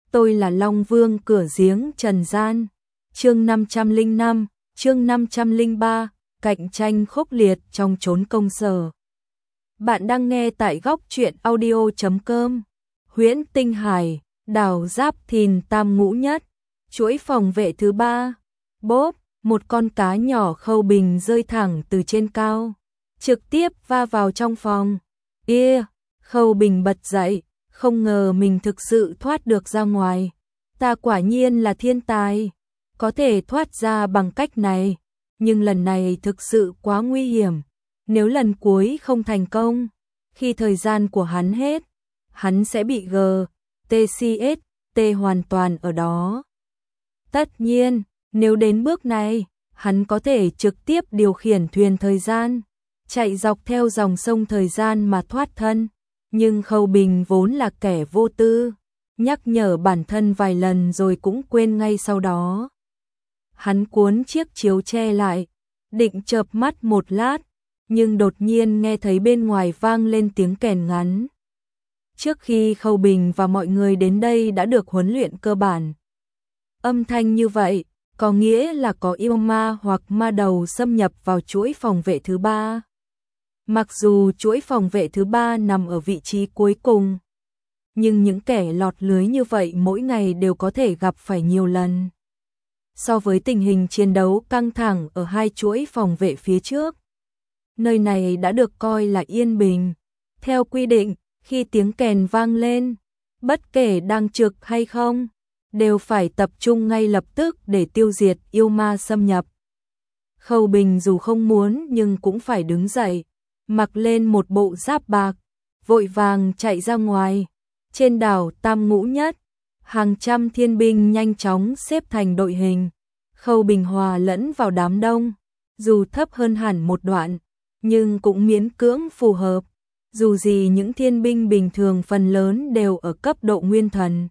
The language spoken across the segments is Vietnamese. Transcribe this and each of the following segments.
tôi là Long Vương cửa giếng trần gian. Chương 505, chương 503, cạnh tranh khốc liệt trong chốn công sở. Bạn đang nghe tại góc truyện audio.com. Huyễn Tinh Hải, đảo Giáp Thìn Tam Ngũ Nhất, chuỗi phòng vệ thứ 3. Bốp, một con cá nhỏ Khâu Bình rơi thẳng từ trên cao, trực tiếp va vào trong phòng. Khâu Bình bật dậy, không ngờ mình thực sự thoát được ra ngoài. Ta quả nhiên là thiên tài, có thể thoát ra bằng cách này, nhưng lần này thực sự quá nguy hiểm. Nếu lần cuối không thành công, khi thời gian của hắn hết, hắn sẽ bị GTCST hoàn toàn ở đó. Tất nhiên, nếu đến bước này, hắn có thể trực tiếp điều khiển thuyền thời gian, chạy dọc theo dòng sông thời gian mà thoát thân. Nhưng Khâu Bình vốn là kẻ vô tư, nhắc nhở bản thân vài lần rồi cũng quên ngay sau đó. Hắn cuốn chiếc chiếu che lại, định chợp mắt một lát, nhưng đột nhiên nghe thấy bên ngoài vang lên tiếng kèn ngắn. Trước khi Khâu Bình và mọi người đến đây đã được huấn luyện cơ bản. Âm thanh như vậy có nghĩa là có yêu ma hoặc ma đầu xâm nhập vào chuỗi phòng vệ thứ 3. Mặc dù chuỗi phòng vệ thứ 3 nằm ở vị trí cuối cùng, nhưng những kẻ lọt lưới như vậy mỗi ngày đều có thể gặp phải nhiều lần. So với tình hình chiến đấu căng thẳng ở hai chuỗi phòng vệ phía trước, nơi này đã được coi là yên bình. Theo quy định, khi tiếng kèn vang lên, bất kể đang trực hay không, đều phải tập trung ngay lập tức để tiêu diệt yêu ma xâm nhập. Khâu Bình dù không muốn nhưng cũng phải đứng dậy, mặc lên một bộ giáp bạc, vội vàng chạy ra ngoài. Trên đảo Tam Ngũ Nhất, hàng trăm thiên binh nhanh chóng xếp thành đội hình. Khâu Bình hòa lẫn vào đám đông, dù thấp hơn hẳn một đoạn, nhưng cũng miễn cưỡng phù hợp. Dù gì những thiên binh bình thường phần lớn đều ở cấp độ nguyên thần.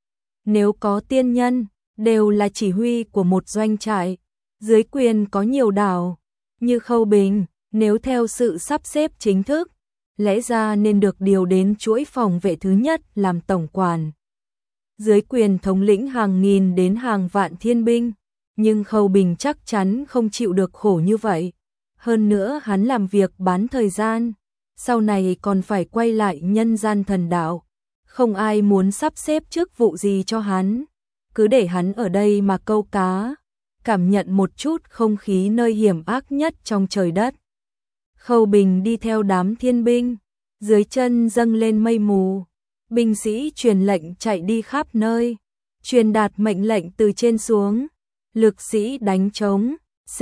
Nếu có tiên nhân, đều là chỉ huy của một doanh trại. Dưới quyền có nhiều đảo, như Khâu Bình, nếu theo sự sắp xếp chính thức, lẽ ra nên được điều đến chuỗi phòng vệ thứ nhất làm tổng quản. Dưới quyền thống lĩnh hàng nghìn đến hàng vạn thiên binh, nhưng Khâu Bình chắc chắn không chịu được khổ như vậy. Hơn nữa hắn làm việc bán thời gian, sau này còn phải quay lại nhân gian thần đạo. Không ai muốn sắp xếp chức vụ gì cho hắn, cứ để hắn ở đây mà câu cá, cảm nhận một chút không khí nơi hiểm ác nhất trong trời đất. Khâu Bình đi theo đám thiên binh, dưới chân dâng lên mây mù, binh sĩ truyền lệnh chạy đi khắp nơi, truyền đạt mệnh lệnh từ trên xuống. Lực sĩ đánh trống,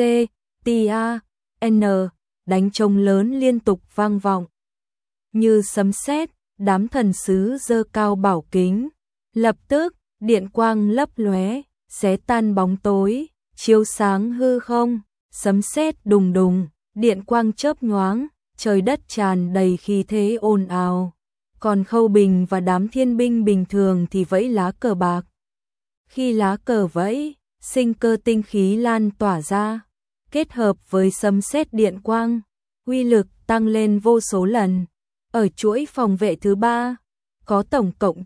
C-T-A-N, đánh trống lớn liên tục vang vọng. Như sấm sét, đám thần sứ giơ cao bảo kính, lập tức điện quang lấp lóe, xé tan bóng tối, chiếu sáng hư không, sấm sét đùng đùng, điện quang chớp nhoáng, trời đất tràn đầy khí thế ồn ào. Còn Khâu Bình và đám thiên binh bình thường thì vẫy lá cờ bạc. Khi lá cờ vẫy, sinh cơ tinh khí lan tỏa ra, kết hợp với sấm sét điện quang, uy lực tăng lên vô số lần. Ở chuỗi phòng vệ thứ 3, có tổng cộng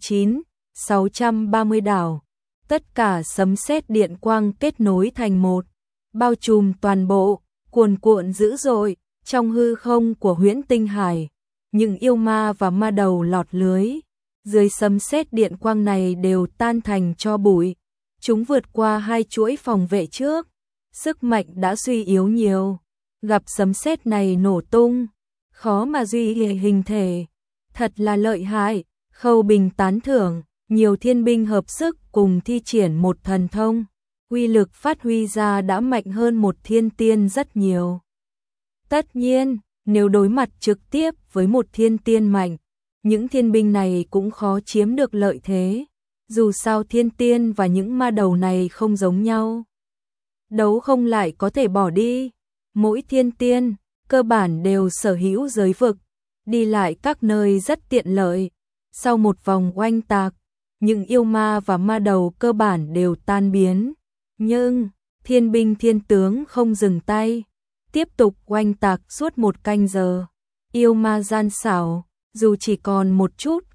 630 đảo. Tất cả sấm sét điện quang kết nối thành một, bao trùm toàn bộ, cuồn cuộn dữ dội. Trong hư không của Huyễn Tinh Hải, những yêu ma và ma đầu lọt lưới dưới sấm sét điện quang này đều tan thành tro bụi. Chúng vượt qua hai chuỗi phòng vệ trước, sức mạnh đã suy yếu nhiều, gặp sấm sét này nổ tung, khó mà duy trì hình thể, thật là lợi hại. Khâu Bình tán thưởng, nhiều thiên binh hợp sức cùng thi triển một thần thông, uy lực phát huy ra đã mạnh hơn một thiên tiên rất nhiều. Tất nhiên, nếu đối mặt trực tiếp với một thiên tiên mạnh, những thiên binh này cũng khó chiếm được lợi thế. Dù sao thiên tiên và những ma đầu này không giống nhau. Đấu không lại có thể bỏ đi. Mỗi thiên tiên, cơ bản đều sở hữu giới vực, đi lại các nơi rất tiện lợi. Sau một vòng oanh tạc, những yêu ma và ma đầu cơ bản đều tan biến. Nhưng, thiên binh thiên tướng không dừng tay, tiếp tục oanh tạc suốt 1 canh giờ. Yêu ma gian xảo, dù chỉ còn một chút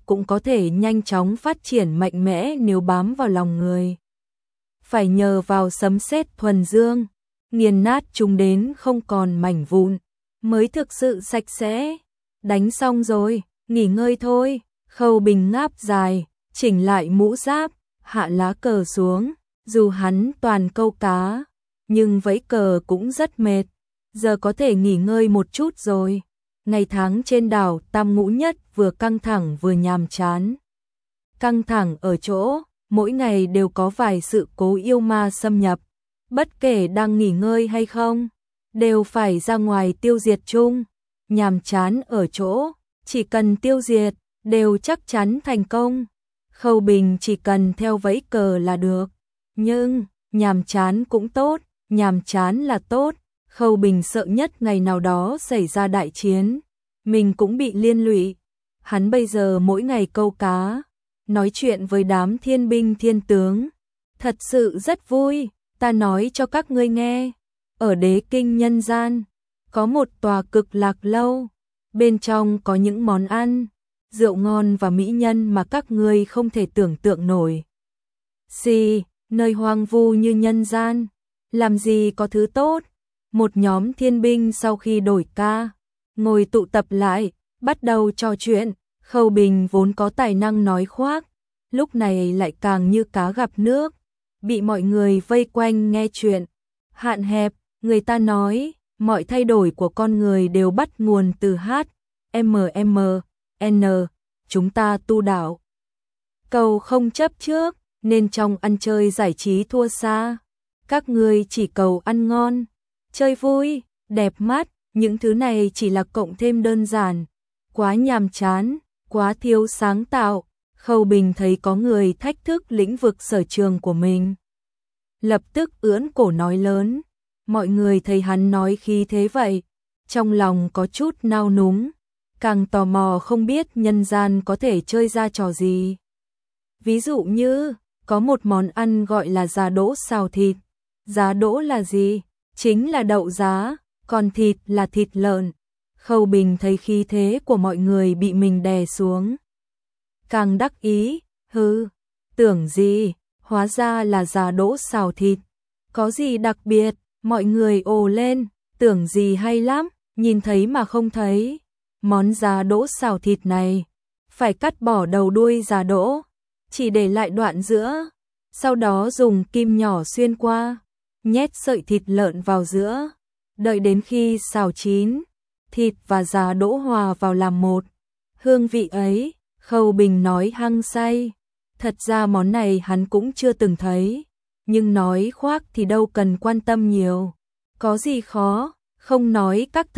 cũng có thể nhanh chóng phát triển mạnh mẽ nếu bám vào lòng người. Phải nhờ vào sấm sét thuần dương, nghiền nát chúng đến không còn mảnh vụn, mới thực sự sạch sẽ. Đánh xong rồi, nghỉ ngơi thôi. Khâu Bình ngáp dài, chỉnh lại mũ giáp, hạ lá cờ xuống, dù hắn toàn câu cá, nhưng vẫy cờ cũng rất mệt, giờ có thể nghỉ ngơi một chút rồi. Ngày tháng trên đảo Tam Ngũ Nhất vừa căng thẳng vừa nhàm chán. Căng thẳng ở chỗ, mỗi ngày đều có vài sự cố yêu ma xâm nhập, bất kể đang nghỉ ngơi hay không, đều phải ra ngoài tiêu diệt chung. Nhàm chán ở chỗ, chỉ cần tiêu diệt, đều chắc chắn thành công. Khâu Bình chỉ cần theo vẫy cờ là được. Nhưng, nhàm chán cũng tốt, nhàm chán là tốt. Khâu Bình sợ nhất ngày nào đó xảy ra đại chiến, mình cũng bị liên lụy. Hắn bây giờ mỗi ngày câu cá, nói chuyện với đám thiên binh thiên tướng. Thật sự rất vui, ta nói cho các ngươi nghe. Ở đế kinh nhân gian, có một tòa Cực Lạc lâu, bên trong có những món ăn, rượu ngon và mỹ nhân mà các ngươi không thể tưởng tượng nổi. Nơi hoang vu như nhân gian, làm gì có thứ tốt. Một nhóm thiên binh sau khi đổi ca, ngồi tụ tập lại, bắt đầu trò chuyện. Khâu Bình vốn có tài năng nói khoác, lúc này lại càng như cá gặp nước, bị mọi người vây quanh nghe chuyện. Hạn hẹp, người ta nói, mọi thay đổi của con người đều bắt nguồn từ HMMN, chúng ta tu đạo. Cầu không chấp trước, nên trong ăn chơi giải trí thua xa. Các ngươi chỉ cầu ăn ngon, chơi vui, đẹp mắt, những thứ này chỉ là cộng thêm đơn giản, quá nhàm chán, quá thiếu sáng tạo. Khâu Bình thấy có người thách thức lĩnh vực sở trường của mình, lập tức ưỡn cổ nói lớn. Mọi người thấy hắn nói khí thế vậy, trong lòng có chút nao núng, càng tò mò không biết nhân gian có thể chơi ra trò gì. Ví dụ như, có một món ăn gọi là giá đỗ xào thịt. Giá đỗ là gì? Chính là đậu giá, còn thịt là thịt lợn. Khâu Bình thấy khí thế của mọi người bị mình đè xuống, càng đắc ý. Tưởng gì, hóa ra là giá đỗ xào thịt. Có gì đặc biệt? Mọi người ồ lên, tưởng gì hay lắm, nhìn thấy mà không thấy. Món giá đỗ xào thịt này, phải cắt bỏ đầu đuôi giá đỗ, chỉ để lại đoạn giữa, sau đó dùng kim nhỏ xuyên qua, nhét sợi thịt lợn vào giữa, đợi đến khi xào chín, thịt và giá đỗ hòa vào làm một. Hương vị ấy, Khâu Bình nói hăng say. Thật ra món này hắn cũng chưa từng thấy, nhưng nói khoác thì đâu cần quan tâm nhiều. Có gì khó, không nói các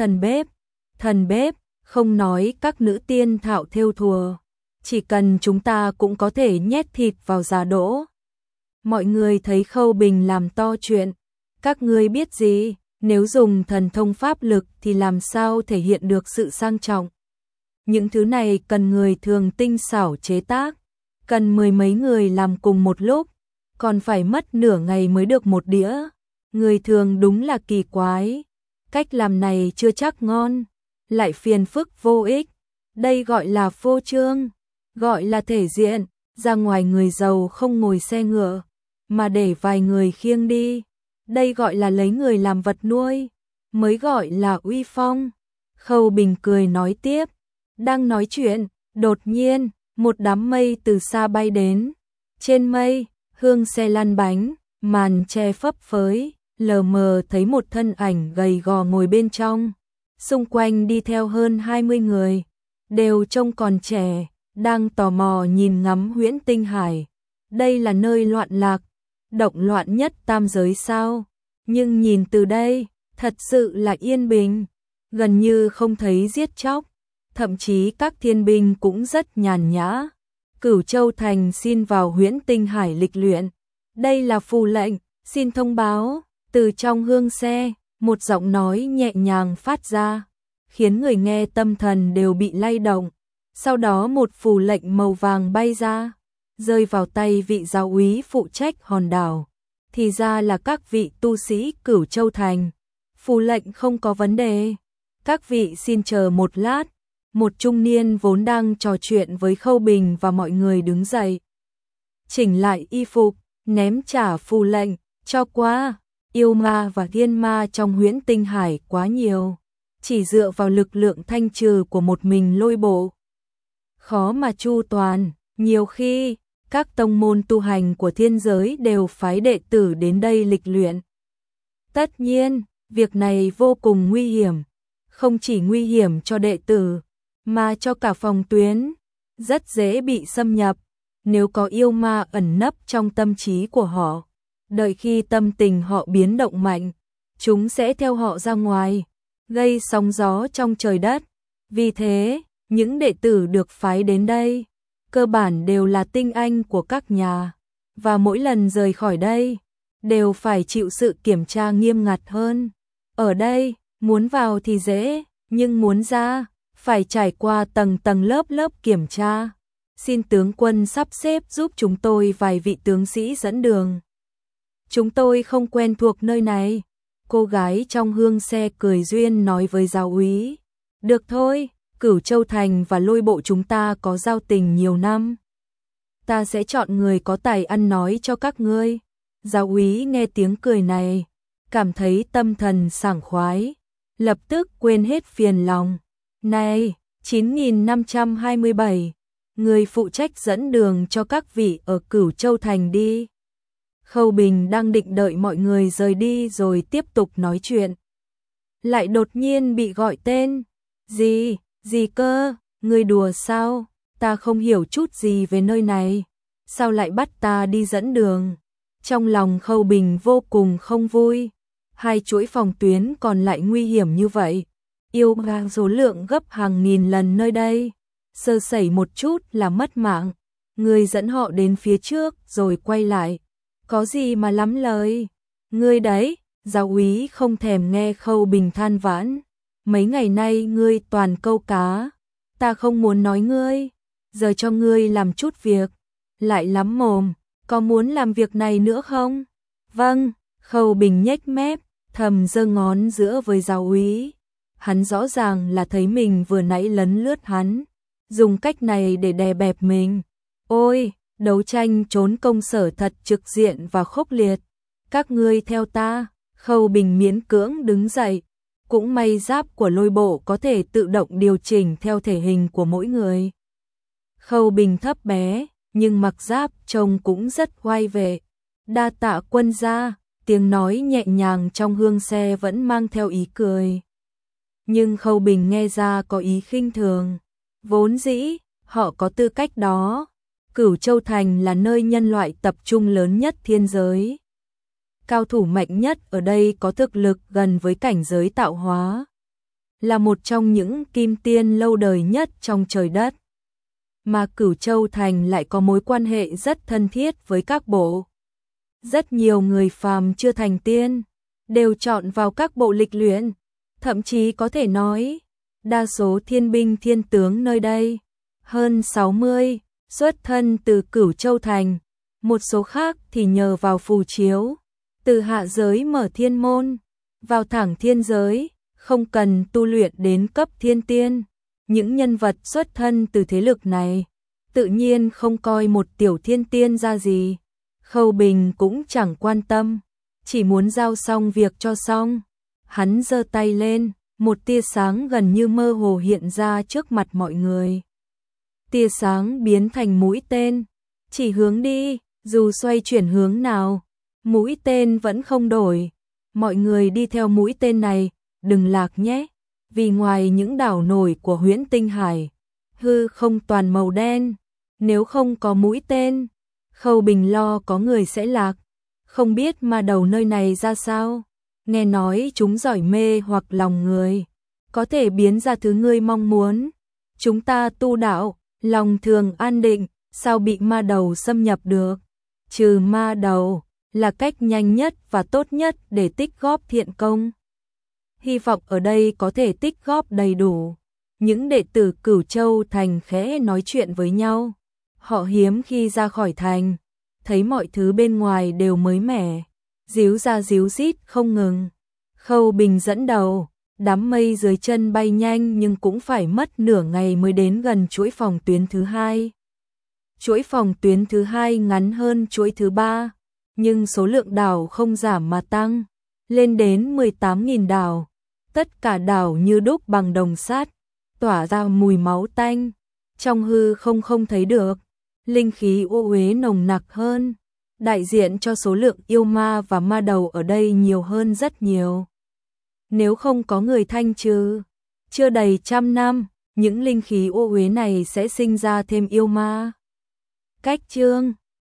thần bếp, không nói các nữ tiên thạo thêu thùa, chỉ cần chúng ta cũng có thể nhét thịt vào giá đỗ. Mọi người thấy Khâu Bình làm to chuyện. Các ngươi biết gì, nếu dùng thần thông pháp lực thì làm sao thể hiện được sự sang trọng. Những thứ này cần người thường tinh xảo chế tác, cần mười mấy người làm cùng một lúc, còn phải mất nửa ngày mới được một đĩa. Người thường đúng là kỳ quái. Cách làm này chưa chắc ngon, lại phiền phức vô ích. Đây gọi là phô trương, gọi là thể diện. Ra ngoài người giàu không ngồi xe ngựa, mà để vài người khiêng đi. Đây gọi là lấy người làm vật nuôi, mới gọi là uy phong. Khâu Bình cười nói tiếp. Đang nói chuyện, đột nhiên, một đám mây từ xa bay đến. Trên mây, hương xe lăn bánh, màn che phấp phới, lờ mờ thấy một thân ảnh gầy gò ngồi bên trong. Xung quanh đi theo hơn 20 người, đều trông còn trẻ, đang tò mò nhìn ngắm Huyễn Tinh Hải. Đây là nơi loạn lạc, động loạn nhất tam giới sao? Nhưng nhìn từ đây, thật sự là yên bình, gần như không thấy giết chóc, thậm chí các thiên binh cũng rất nhàn nhã. Cửu Châu Thành xin vào Huyễn Tinh Hải lịch luyện. Đây là phù lệnh, xin thông báo. Từ trong hương xe, một giọng nói nhẹ nhàng phát ra, khiến người nghe tâm thần đều bị lay động. Sau đó một phù lệnh màu vàng bay ra, rơi vào tay vị giáo úy phụ trách hòn đảo. Thì ra là các vị tu sĩ Cửu Châu Thành. Phù lệnh không có vấn đề. Các vị xin chờ một lát. một trung niên vốn đang trò chuyện với Khâu Bình và mọi người đứng dậy. Chỉnh lại y phục, ném trả phù lệnh, cho qua, yêu ma và thiên ma trong Huyễn Tinh Hải quá nhiều. Chỉ dựa vào lực lượng thanh trừ của một mình Lôi Bộ. Khó mà chu toàn, nhiều khi, các tông môn tu hành của thiên giới đều phái đệ tử đến đây lịch luyện. Tất nhiên, việc này vô cùng nguy hiểm, không chỉ nguy hiểm cho đệ tử, mà cho cả phòng tuyến, rất dễ bị xâm nhập, nếu có yêu ma ẩn nấp trong tâm trí của họ. Đợi khi tâm tình họ biến động mạnh, chúng sẽ theo họ ra ngoài, gây sóng gió trong trời đất. Vì thế, những đệ tử được phái đến đây, cơ bản đều là tinh anh của các nhà, và mỗi lần rời khỏi đây, đều phải chịu sự kiểm tra nghiêm ngặt hơn. Ở đây, muốn vào thì dễ, nhưng muốn ra, phải trải qua tầng tầng lớp lớp kiểm tra. Xin tướng quân sắp xếp giúp chúng tôi vài vị tướng sĩ dẫn đường. Chúng tôi không quen thuộc nơi này. Cô gái trong hương xe cười duyên nói với giáo úy. Được thôi, Cửu Châu Thành và Lôi Bộ chúng ta có giao tình nhiều năm. Ta sẽ chọn người có tài ăn nói cho các ngươi. Giáo úy nghe tiếng cười này, cảm thấy tâm thần sảng khoái, lập tức quên hết phiền lòng. Này, 9527, người phụ trách dẫn đường cho các vị ở Cửu Châu Thành đi. Khâu Bình đang định đợi mọi người rời đi rồi tiếp tục nói chuyện. Lại đột nhiên bị gọi tên. Gì cơ, người đùa sao? Ta không hiểu chút gì về nơi này. Sao lại bắt ta đi dẫn đường? Trong lòng Khâu Bình vô cùng không vui. Hai chuỗi phòng tuyến còn lại nguy hiểm như vậy. Yêu ma số lượng gấp hàng nghìn lần nơi đây. Sơ sẩy một chút là mất mạng. Người dẫn họ đến phía trước rồi quay lại. Có gì mà lắm lời. Ngươi đấy, giáo úy không thèm nghe Khâu Bình than vãn. Mấy ngày nay ngươi toàn câu cá. Ta không muốn nói ngươi. Giờ cho ngươi làm chút việc. Lại lắm mồm. Có muốn làm việc này nữa không? Vâng, Khâu Bình nhếch mép, thầm giơ ngón giữa với giáo úy. Hắn rõ ràng là thấy mình vừa nãy lấn lướt hắn. Dùng cách này để đè bẹp mình. Ôi, đấu tranh trốn công sở thật trực diện và khốc liệt. Các ngươi theo ta. Khâu Bình miễn cưỡng đứng dậy. Cũng may giáp của Lôi Bộ có thể tự động điều chỉnh theo thể hình của mỗi người. Khâu Bình thấp bé, nhưng mặc giáp trông cũng rất oai vệ. Đa tạ quân gia, tiếng nói nhẹ nhàng trong hương xe vẫn mang theo ý cười. Nhưng Khâu Bình nghe ra có ý khinh thường. Vốn dĩ, họ có tư cách đó. Cửu Châu Thành là nơi nhân loại tập trung lớn nhất thiên giới. Cao thủ mạnh nhất ở đây có thực lực gần với cảnh giới tạo hóa. Là một trong những kim tiên lâu đời nhất trong trời đất. Mà Cửu Châu Thành lại có mối quan hệ rất thân thiết với các bộ. Rất nhiều người phàm chưa thành tiên, đều chọn vào các bộ lịch luyện. Thậm chí có thể nói, đa số thiên binh thiên tướng nơi đây, hơn 60, xuất thân từ Cửu Châu Thành. Một số khác thì nhờ vào phù chiếu, từ hạ giới mở thiên môn, vào thẳng thiên giới, không cần tu luyện đến cấp thiên tiên. Những nhân vật xuất thân từ thế lực này, tự nhiên không coi một tiểu thiên tiên ra gì. Khâu Bình cũng chẳng quan tâm, chỉ muốn giao xong việc cho xong. Hắn giơ tay lên, một tia sáng gần như mơ hồ hiện ra trước mặt mọi người. Tia sáng biến thành mũi tên, chỉ hướng đi, dù xoay chuyển hướng nào, mũi tên vẫn không đổi. Mọi người đi theo mũi tên này, đừng lạc nhé, vì ngoài những đảo nổi của Huyễn Tinh Hải, hư không toàn màu đen, nếu không có mũi tên, Khâu Bình lo có người sẽ lạc. Không biết ma đầu nơi này ra sao, nghe nói chúng giỏi mê hoặc lòng người, có thể biến ra thứ ngươi mong muốn. Chúng ta tu đạo, lòng thường an định, sao bị ma đầu xâm nhập được? Trừ ma đầu là cách nhanh nhất và tốt nhất để tích góp thiện công. Hy vọng ở đây có thể tích góp đầy đủ. Những đệ tử Cửu Châu Thành khẽ nói chuyện với nhau. Họ hiếm khi ra khỏi thành, thấy mọi thứ bên ngoài đều mới mẻ, díu ra díu dít không ngừng. Khâu Bình dẫn đầu, Đám mây dưới chân bay nhanh nhưng cũng phải mất nửa ngày mới đến gần chuỗi phòng tuyến thứ hai. Chuỗi phòng tuyến thứ hai ngắn hơn chuỗi thứ ba, nhưng số lượng đảo không giảm mà tăng, lên đến 18.000 đảo. Tất cả đảo như đúc bằng đồng sắt, tỏa ra mùi máu tanh, trong hư không thấy được, linh khí ô uế nồng nặc hơn, đại diện cho số lượng yêu ma và ma đầu ở đây nhiều hơn rất nhiều. Nếu không có người thanh trừ, chưa đầy 100 năm, những linh khí ô uế này sẽ sinh ra thêm yêu ma. Cách chương